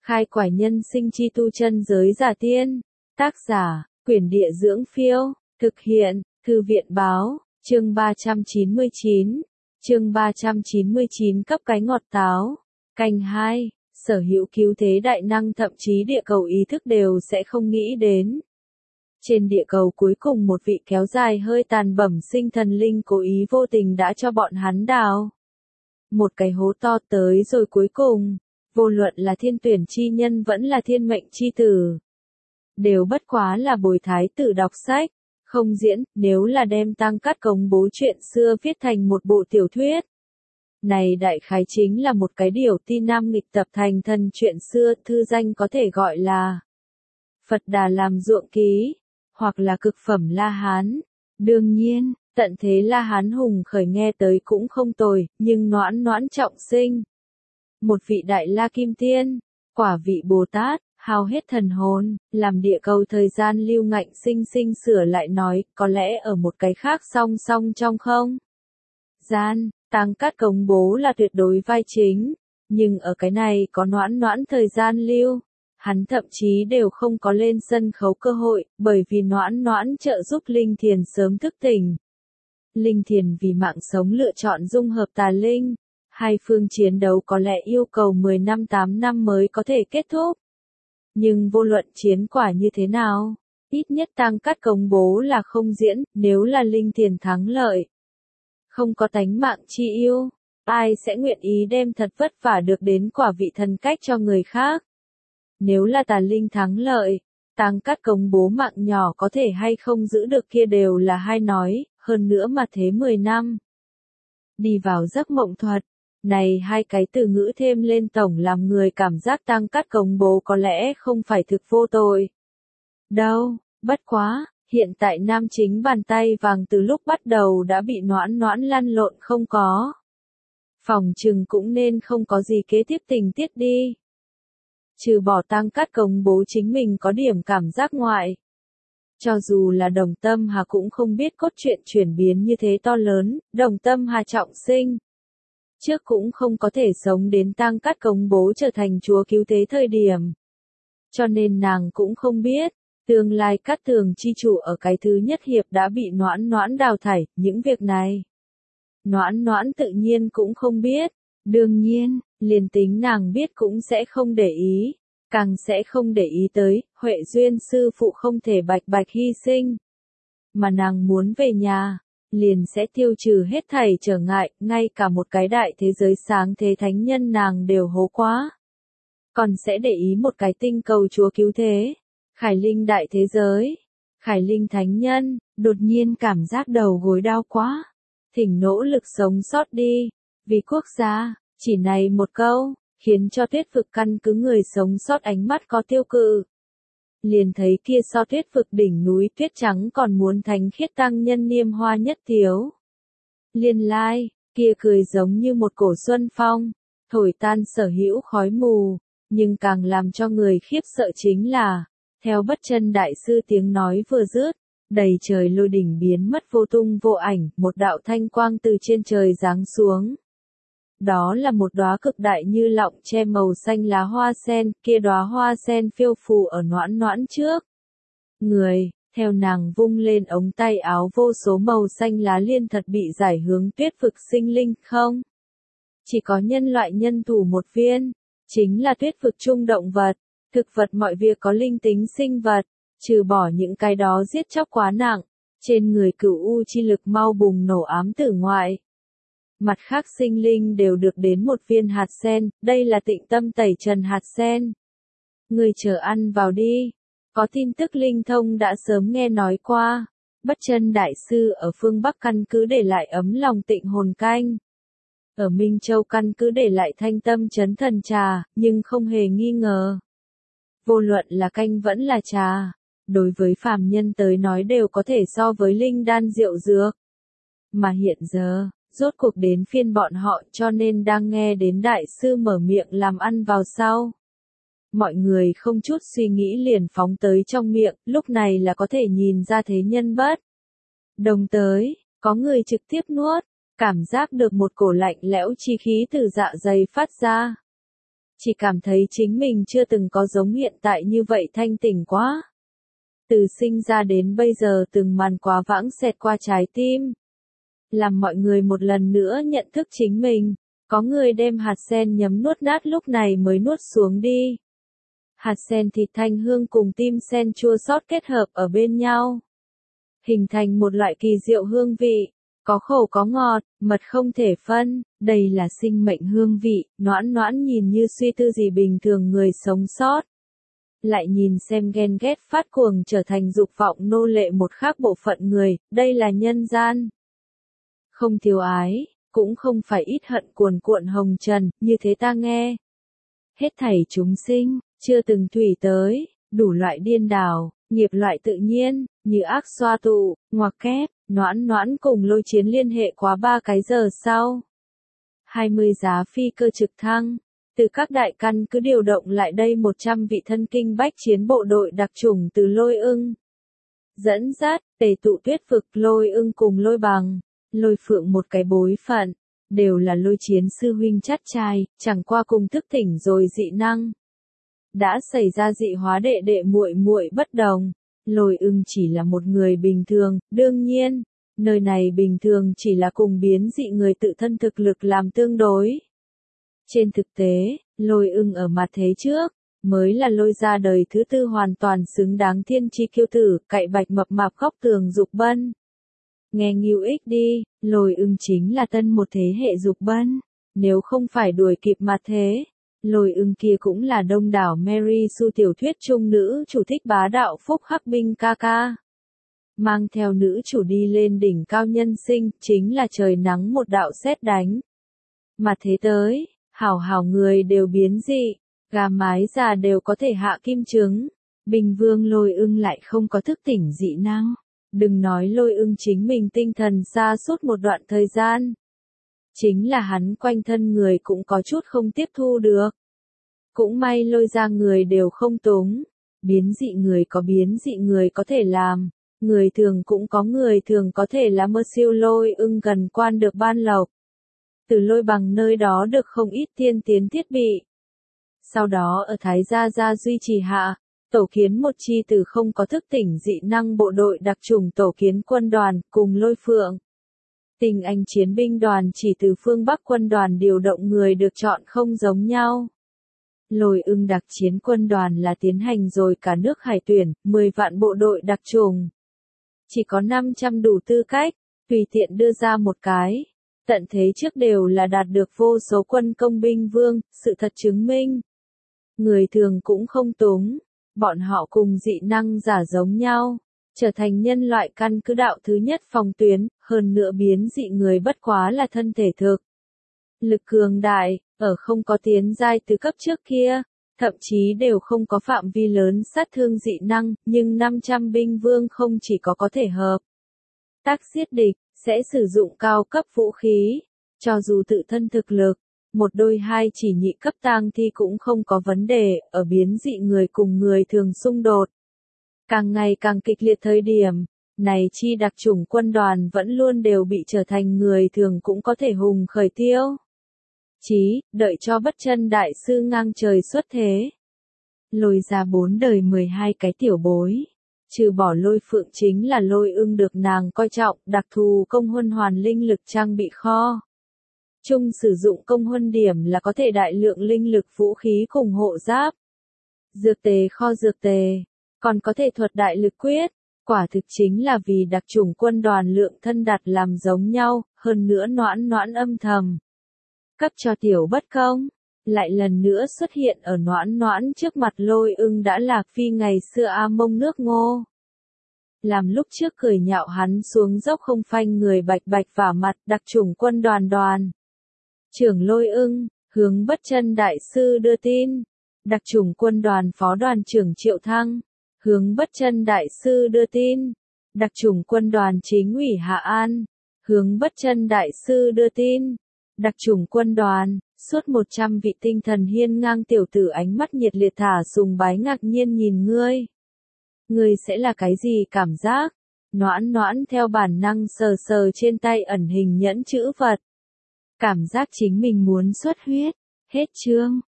Khai quải nhân sinh chi tu chân giới giả tiên. Tác giả, Quyển Địa Dưỡng Phiêu. Thực hiện, Thư viện Báo. Chương 399. Chương 399 cấp cái ngọt táo. Canh 2. Sở hữu cứu thế đại năng thậm chí địa cầu ý thức đều sẽ không nghĩ đến. Trên địa cầu cuối cùng một vị kéo dài hơi tàn bẩm sinh thần linh cố ý vô tình đã cho bọn hắn đào một cái hố to tới rồi cuối cùng, vô luận là thiên tuyển chi nhân vẫn là thiên mệnh chi tử. Đều bất quá là bồi thái tử đọc sách, không diễn, nếu là đem Tăng Cát Cống bố chuyện xưa viết thành một bộ tiểu thuyết. Này đại khái chính là một cái điều ti nam nghịch tập thành thần chuyện xưa, thư danh có thể gọi là Phật Đà làm ruộng ký, hoặc là cực phẩm La Hán. Đương nhiên, tận thế La Hán hùng khởi nghe tới cũng không tồi, nhưng noãn noãn trọng sinh. Một vị đại La Kim Tiên, quả vị Bồ Tát, hao hết thần hồn, làm địa cầu thời gian lưu ngạnh sinh sinh sửa lại nói, có lẽ ở một cái khác song song trong không gian, Tăng Cát Cống bố là tuyệt đối vai chính, nhưng ở cái này có noãn noãn thời gian lưu. Hắn thậm chí đều không có lên sân khấu cơ hội, bởi vì noãn noãn trợ giúp Linh Thiền sớm thức tỉnh. Linh Thiền vì mạng sống lựa chọn dung hợp tà linh. Hai phương chiến đấu có lẽ yêu cầu 10 năm 8 năm mới có thể kết thúc. Nhưng vô luận chiến quả như thế nào, ít nhất Tăng Cát Cống bố là không diễn, nếu là Linh Thiền thắng lợi. Không có tánh mạng chi yêu, ai sẽ nguyện ý đem thật vất vả được đến quả vị thần cách cho người khác. Nếu là tà linh thắng lợi, Tăng Cát Cống bố mạng nhỏ có thể hay không giữ được kia đều là hai nói, hơn nữa mà thế 10 năm. Đi vào giấc mộng thuật, này hai cái từ ngữ thêm lên tổng làm người cảm giác Tăng Cát Cống bố có lẽ không phải thực vô tội. Đâu, bất quá, hiện tại nam chính bàn tay vàng từ lúc bắt đầu đã bị noãn noãn lăn lộn không có. Phòng trừng cũng nên không có gì kế tiếp tình tiết đi. Trừ bỏ Tăng Cát Cống bố chính mình có điểm cảm giác ngoại. Cho dù là Đồng Tâm Hà cũng không biết cốt truyện chuyển biến như thế to lớn, Đồng Tâm Hà trọng sinh. Trước cũng không có thể sống đến Tăng Cát Cống bố trở thành chúa cứu thế thời điểm. Cho nên nàng cũng không biết, tương lai Cát Tường chi chủ ở cái thứ nhất hiệp đã bị noãn noãn đào thải, những việc này. Noãn noãn tự nhiên cũng không biết, đương nhiên, liền tính nàng biết cũng sẽ không để ý, càng sẽ không để ý tới, Huệ Duyên sư phụ không thể bạch bạch hy sinh. Mà nàng muốn về nhà, liền sẽ tiêu trừ hết thảy trở ngại, ngay cả một cái đại thế giới sáng thế thánh nhân nàng đều hố quá. Còn sẽ để ý một cái tinh cầu chúa cứu thế, Khải Linh đại thế giới, Khải Linh thánh nhân, đột nhiên cảm giác đầu gối đau quá. Thỉnh nỗ lực sống sót đi, vì quốc gia, chỉ này một câu, khiến cho Tuyết Vực căn cứ người sống sót ánh mắt có tiêu cự. Liền thấy kia so Tuyết Vực đỉnh núi tuyết trắng còn muốn thánh khiết tăng nhân niêm hoa nhất thiếu. Liên lai, kia cười giống như một cổ xuân phong, thổi tan sở hữu khói mù, nhưng càng làm cho người khiếp sợ chính là, theo Bất Chân đại sư tiếng nói vừa dứt, đầy trời lôi đỉnh biến mất vô tung vô ảnh, một đạo thanh quang từ trên trời giáng xuống. Đó là một đóa cực đại như lọng che màu xanh lá hoa sen, kia đóa hoa sen phiêu phù ở noãn noãn trước. Người, theo nàng vung lên ống tay áo vô số màu xanh lá liên thật bị giải hướng Tuyết Vực sinh linh không? Chỉ có nhân loại nhân thủ một viên, chính là Tuyết Vực trung động vật, thực vật mọi việc có linh tính sinh vật, trừ bỏ những cái đó giết chóc quá nặng, trên người cửu u chi lực mau bùng nổ ám tử ngoại. Mặt khác sinh linh đều được đến một viên hạt sen, đây là Tịnh Tâm tẩy trần hạt sen. Người chờ ăn vào đi. Có tin tức linh thông đã sớm nghe nói qua. Bất Chân đại sư ở phương Bắc căn cứ để lại ấm lòng tịnh hồn canh. Ở Minh Châu căn cứ để lại thanh tâm chấn thần trà, nhưng không hề nghi ngờ. Vô luận là canh vẫn là trà, đối với phàm nhân tới nói đều có thể so với linh đan rượu dược. Mà hiện giờ, rốt cuộc đến phiên bọn họ cho nên đang nghe đến đại sư mở miệng làm ăn vào sau. Mọi người không chút suy nghĩ liền phóng tới trong miệng, lúc này là có thể nhìn ra thế nhân bất. Đồng tới, có người trực tiếp nuốt, cảm giác được một cổ lạnh lẽo chi khí từ dạ dày phát ra. Chỉ cảm thấy chính mình chưa từng có giống hiện tại như vậy thanh tỉnh quá. Từ sinh ra đến bây giờ từng màn quá vãng xẹt qua trái tim. Làm mọi người một lần nữa nhận thức chính mình. Có người đem hạt sen nhấm nuốt nát lúc này mới nuốt xuống đi. Hạt sen thịt thanh hương cùng tim sen chua xót kết hợp ở bên nhau. Hình thành một loại kỳ diệu hương vị. Có khổ có ngọt, mật không thể phân, đây là sinh mệnh hương vị, noãn noãn nhìn như suy tư gì bình thường người sống sót. Lại nhìn xem ghen ghét phát cuồng trở thành dục vọng nô lệ một khác bộ phận người, đây là nhân gian. Không thiếu ái, cũng không phải ít hận cuồn cuộn hồng trần, như thế ta nghe. Hết thảy chúng sinh, chưa từng thủy tới, đủ loại điên đảo, nghiệp loại tự nhiên, như ác xoa tụ, ngoặc kép, noãn noãn cùng Lôi Chiến liên hệ quá 3 cái giờ sau. 20 giá phi cơ trực thăng, từ các đại căn cứ điều động lại đây 100 vị thân kinh bách chiến bộ đội đặc chủng từ Lôi Ưng. Dẫn dắt, tề tụ tuyết vực Lôi Ưng cùng Lôi Bằng, Lôi Phượng một cái bối phận, đều là Lôi Chiến sư huynh chắt trai, chẳng qua cùng thức tỉnh rồi dị năng. Đã xảy ra dị hóa đệ đệ muội muội bất đồng. Lôi Ưng chỉ là một người bình thường, đương nhiên, nơi này bình thường chỉ là cùng biến dị người tự thân thực lực làm tương đối. Trên thực tế, Lôi Ưng ở mặt thế trước, mới là Lôi ra đời thứ tư hoàn toàn xứng đáng thiên chi kiêu tử, cậy bạch mập mạp góc tường Dục Bân. Nghe nghiêu ích đi, Lôi Ưng chính là tân một thế hệ Dục Bân, nếu không phải đuổi kịp mặt thế. Lôi Ưng kia cũng là đông đảo Mary Sue tiểu thuyết trung nữ chủ thích bá đạo phúc hắc binh ca ca. Mang theo nữ chủ đi lên đỉnh cao nhân sinh, chính là trời nắng một đạo sét đánh. Mà thế tới, hảo hảo người đều biến dị, gà mái già đều có thể hạ kim trứng. Bình Vương Lôi Ưng lại không có thức tỉnh dị năng. Đừng nói Lôi Ưng chính mình tinh thần xa suốt một đoạn thời gian. Chính là hắn quanh thân người cũng có chút không tiếp thu được. Cũng may Lôi ra người đều không túng. Biến dị người có biến dị người có thể làm. Người thường cũng có người thường có thể là mơ siêu Lôi Ưng gần quan được ban lộc. Từ Lôi Bằng nơi đó được không ít tiên tiến thiết bị. Sau đó ở Thái Gia Gia duy trì hạ, tổ kiến một chi từ không có thức tỉnh dị năng bộ đội đặc chủng tổ kiến quân đoàn cùng Lôi Phượng. Tình Anh chiến binh đoàn chỉ từ phương Bắc quân đoàn điều động người được chọn không giống nhau. Lôi Ưng đặc chiến quân đoàn là tiến hành rồi cả nước hải tuyển, 10 vạn bộ đội đặc chủng. Chỉ có 500 đủ tư cách, tùy tiện đưa ra một cái. Tận thế trước đều là đạt được vô số quân công binh vương, sự thật chứng minh. Người thường cũng không túng, bọn họ cùng dị năng giả giống nhau, trở thành nhân loại căn cứ đạo thứ nhất phòng tuyến, hơn nữa biến dị người bất quá là thân thể thực. Lực cường đại, ở không có tiến giai từ cấp trước kia, thậm chí đều không có phạm vi lớn sát thương dị năng, nhưng 500 binh vương không chỉ có thể hợp tác giết địch, sẽ sử dụng cao cấp vũ khí, cho dù tự thân thực lực, một đôi hai chỉ nhị cấp tang thi cũng không có vấn đề, ở biến dị người cùng người thường xung đột. Càng ngày càng kịch liệt thời điểm, này chi đặc chủng quân đoàn vẫn luôn đều bị trở thành người thường cũng có thể hùng khởi tiêu. Chí, đợi cho bất chân đại sư ngang trời xuất thế. Lôi ra 4 đời 12 cái tiểu bối. Trừ bỏ Lôi Phượng chính là Lôi Ưng được nàng coi trọng, đặc thù công huân hoàn linh lực trang bị kho. Chung sử dụng công huân điểm là có thể đại lượng linh lực vũ khí cùng hộ giáp. Dược tề kho dược tề, còn có thể thuật đại lực quyết. Quả thực chính là vì đặc chủng quân đoàn lượng thân đặt làm giống nhau, hơn nữa noãn noãn âm thầm. Cấp cho tiểu bất công, lại lần nữa xuất hiện ở noãn noãn trước mặt Lôi Ưng đã là phi ngày xưa A Mông nước ngô. Làm lúc trước cười nhạo hắn xuống dốc không phanh người bạch bạch vả mặt đặc chủng quân đoàn. Trưởng Lôi Ưng, hướng bất chân đại sư đưa tin. Đặc chủng quân đoàn phó đoàn trưởng Triệu Thăng, hướng bất chân đại sư đưa tin. Đặc chủng quân đoàn chính ủy Hạ An, hướng bất chân đại sư đưa tin. Đặc chủng quân đoàn, suốt 100 vị tinh thần hiên ngang tiểu tử ánh mắt nhiệt liệt thả sùng bái ngạc nhiên nhìn ngươi. Ngươi sẽ là cái gì cảm giác? Noãn noãn theo bản năng sờ sờ trên tay ẩn hình nhẫn chữ vật. Cảm giác chính mình muốn xuất huyết. Hết chương.